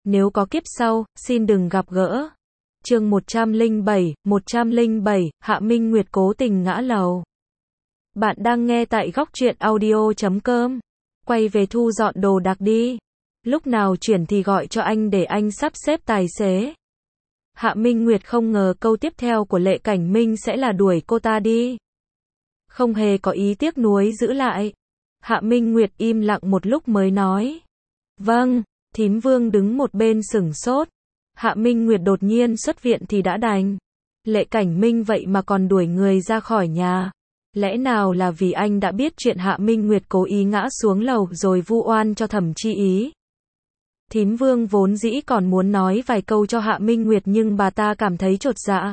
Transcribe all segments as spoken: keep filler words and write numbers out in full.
Nếu có kiếp sau, xin đừng gặp gỡ. Chương một trăm lẻ bảy, một trăm lẻ bảy, Hạ Minh Nguyệt cố tình ngã lầu. Bạn đang nghe tại góc truyện audio chấm com. Quay về thu dọn đồ đạc đi. Lúc nào chuyển thì gọi cho anh để anh sắp xếp tài xế. Hạ Minh Nguyệt không ngờ câu tiếp theo của Lệ Cảnh Minh sẽ là đuổi cô ta đi. Không hề có ý tiếc nuối giữ lại. Hạ Minh Nguyệt im lặng một lúc mới nói. Vâng. Thím Vương đứng một bên sửng sốt. Hạ Minh Nguyệt đột nhiên xuất viện thì đã đành. Lệ Cảnh Minh vậy mà còn đuổi người ra khỏi nhà. Lẽ nào là vì anh đã biết chuyện Hạ Minh Nguyệt cố ý ngã xuống lầu rồi vu oan cho Thẩm Chi Ý. Thím Vương vốn dĩ còn muốn nói vài câu cho Hạ Minh Nguyệt nhưng bà ta cảm thấy chột dạ.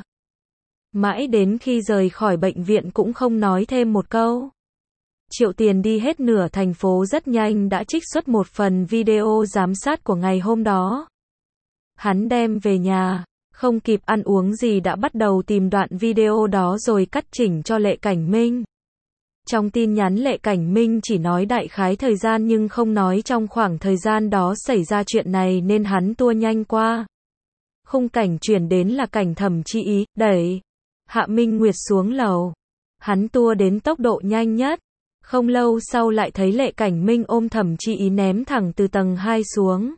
Mãi đến khi rời khỏi bệnh viện cũng không nói thêm một câu. Triệu Tiền đi hết nửa thành phố rất nhanh đã trích xuất một phần video giám sát của ngày hôm đó. Hắn đem về nhà, không kịp ăn uống gì đã bắt đầu tìm đoạn video đó rồi cắt chỉnh cho Lệ Cảnh Minh. Trong tin nhắn Lệ Cảnh Minh chỉ nói đại khái thời gian nhưng không nói trong khoảng thời gian đó xảy ra chuyện này nên hắn tua nhanh qua. Khung cảnh chuyển đến là cảnh Thẩm Chi Ý, đẩy Hạ Minh Nguyệt xuống lầu. Hắn tua đến tốc độ nhanh nhất. Không lâu sau lại thấy Lệ Cảnh Minh ôm Thẩm Chi Ý ném thẳng từ tầng hai xuống.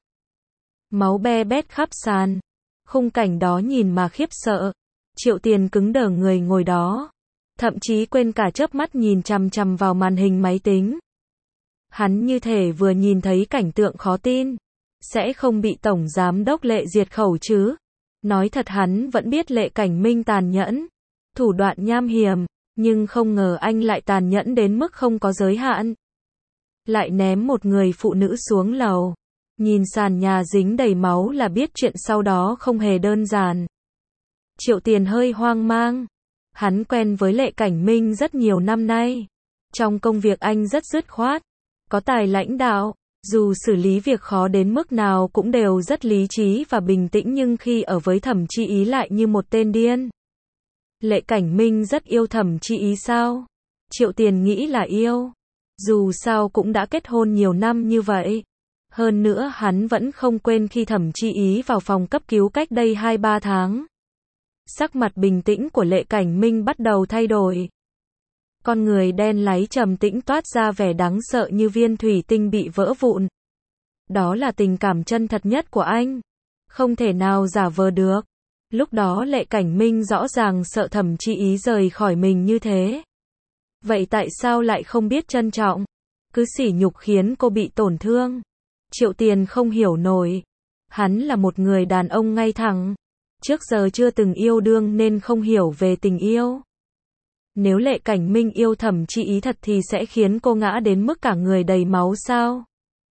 Máu be bét khắp sàn. Khung cảnh đó nhìn mà khiếp sợ. Triệu Tiền cứng đờ người ngồi đó. Thậm chí quên cả chớp mắt nhìn chằm chằm vào màn hình máy tính. Hắn như thể vừa nhìn thấy cảnh tượng khó tin. Sẽ không bị Tổng Giám đốc Lệ diệt khẩu chứ. Nói thật hắn vẫn biết Lệ Cảnh Minh tàn nhẫn. Thủ đoạn nham hiểm. Nhưng không ngờ anh lại tàn nhẫn đến mức không có giới hạn. Lại ném một người phụ nữ xuống lầu. Nhìn sàn nhà dính đầy máu là biết chuyện sau đó không hề đơn giản. Triệu Tiền hơi hoang mang. Hắn quen với Lệ Cảnh Minh rất nhiều năm nay. Trong công việc anh rất dứt khoát. Có tài lãnh đạo. Dù xử lý việc khó đến mức nào cũng đều rất lý trí và bình tĩnh nhưng khi ở với Thẩm Chi Ý lại như một tên điên. Lệ Cảnh Minh rất yêu Thẩm Chi Ý sao? Triệu Tiền nghĩ là yêu. Dù sao cũng đã kết hôn nhiều năm như vậy. Hơn nữa hắn vẫn không quên khi Thẩm Chi Ý vào phòng cấp cứu cách đây hai ba tháng. Sắc mặt bình tĩnh của Lệ Cảnh Minh bắt đầu thay đổi. Con người đen láy trầm tĩnh toát ra vẻ đáng sợ như viên thủy tinh bị vỡ vụn. Đó là tình cảm chân thật nhất của anh. Không thể nào giả vờ được. Lúc đó Lệ Cảnh Minh rõ ràng sợ Thẩm Chi Ý rời khỏi mình như thế. Vậy tại sao lại không biết trân trọng? Cứ sỉ nhục khiến cô bị tổn thương. Triệu Tiền không hiểu nổi. Hắn là một người đàn ông ngay thẳng. Trước giờ chưa từng yêu đương nên không hiểu về tình yêu. Nếu Lệ Cảnh Minh yêu Thẩm Chi Ý thật thì sẽ khiến cô ngã đến mức cả người đầy máu sao?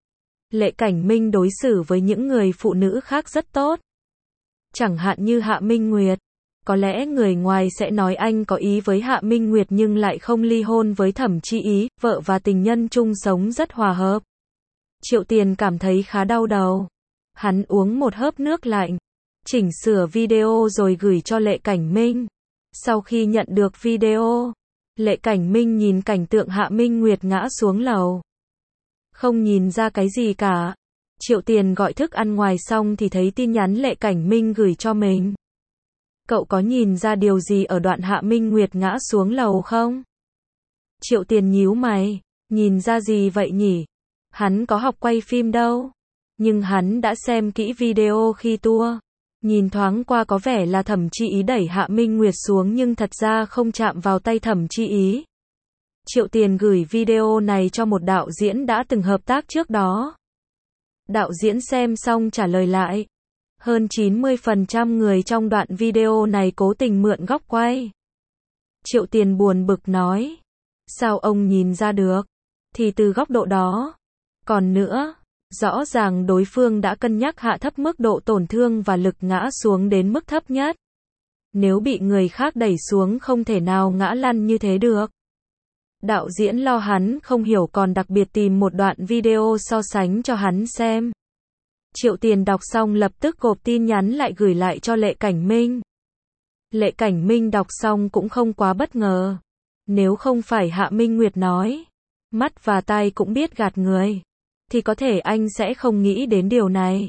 Lệ Cảnh Minh đối xử với những người phụ nữ khác rất tốt. Chẳng hạn như Hạ Minh Nguyệt. Có lẽ người ngoài sẽ nói anh có ý với Hạ Minh Nguyệt nhưng lại không ly hôn với Thẩm Chi Ý, vợ và tình nhân chung sống rất hòa hợp. Triệu Tiền cảm thấy khá đau đầu. Hắn uống một hớp nước lạnh, chỉnh sửa video rồi gửi cho Lệ Cảnh Minh. Sau khi nhận được video, Lệ Cảnh Minh nhìn cảnh tượng Hạ Minh Nguyệt ngã xuống lầu. Không nhìn ra cái gì cả. Triệu Tiền gọi thức ăn ngoài xong thì thấy tin nhắn Lệ Cảnh Minh gửi cho mình. Cậu có nhìn ra điều gì ở đoạn Hạ Minh Nguyệt ngã xuống lầu không? Triệu Tiền nhíu mày. Nhìn ra gì vậy nhỉ? Hắn có học quay phim đâu. Nhưng hắn đã xem kỹ video khi tour. Nhìn thoáng qua có vẻ là Thẩm Chi Ý đẩy Hạ Minh Nguyệt xuống nhưng thật ra không chạm vào tay Thẩm Chi Ý. Triệu Tiền gửi video này cho một đạo diễn đã từng hợp tác trước đó. Đạo diễn xem xong trả lời lại. Hơn chín mươi phần trăm người trong đoạn video này cố tình mượn góc quay. Triệu Tiền buồn bực nói. Sao ông nhìn ra được? Thì từ góc độ đó. Còn nữa, rõ ràng đối phương đã cân nhắc hạ thấp mức độ tổn thương và lực ngã xuống đến mức thấp nhất. Nếu bị người khác đẩy xuống không thể nào ngã lăn như thế được. Đạo diễn lo hắn không hiểu còn đặc biệt tìm một đoạn video so sánh cho hắn xem. Triệu Tiền đọc xong lập tức gộp tin nhắn lại gửi lại cho Lệ Cảnh Minh. Lệ Cảnh Minh đọc xong cũng không quá bất ngờ. Nếu không phải Hạ Minh Nguyệt nói, mắt và tai cũng biết gạt người, thì có thể anh sẽ không nghĩ đến điều này.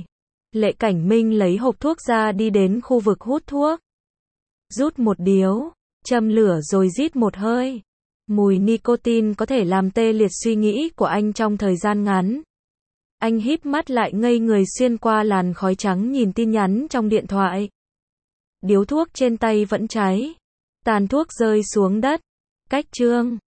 Lệ Cảnh Minh lấy hộp thuốc ra đi đến khu vực hút thuốc. Rút một điếu, châm lửa rồi rít một hơi. Mùi nicotine có thể làm tê liệt suy nghĩ của anh trong thời gian ngắn. Anh híp mắt lại ngây người xuyên qua làn khói trắng nhìn tin nhắn trong điện thoại. Điếu thuốc trên tay vẫn cháy. Tàn thuốc rơi xuống đất. Cách chương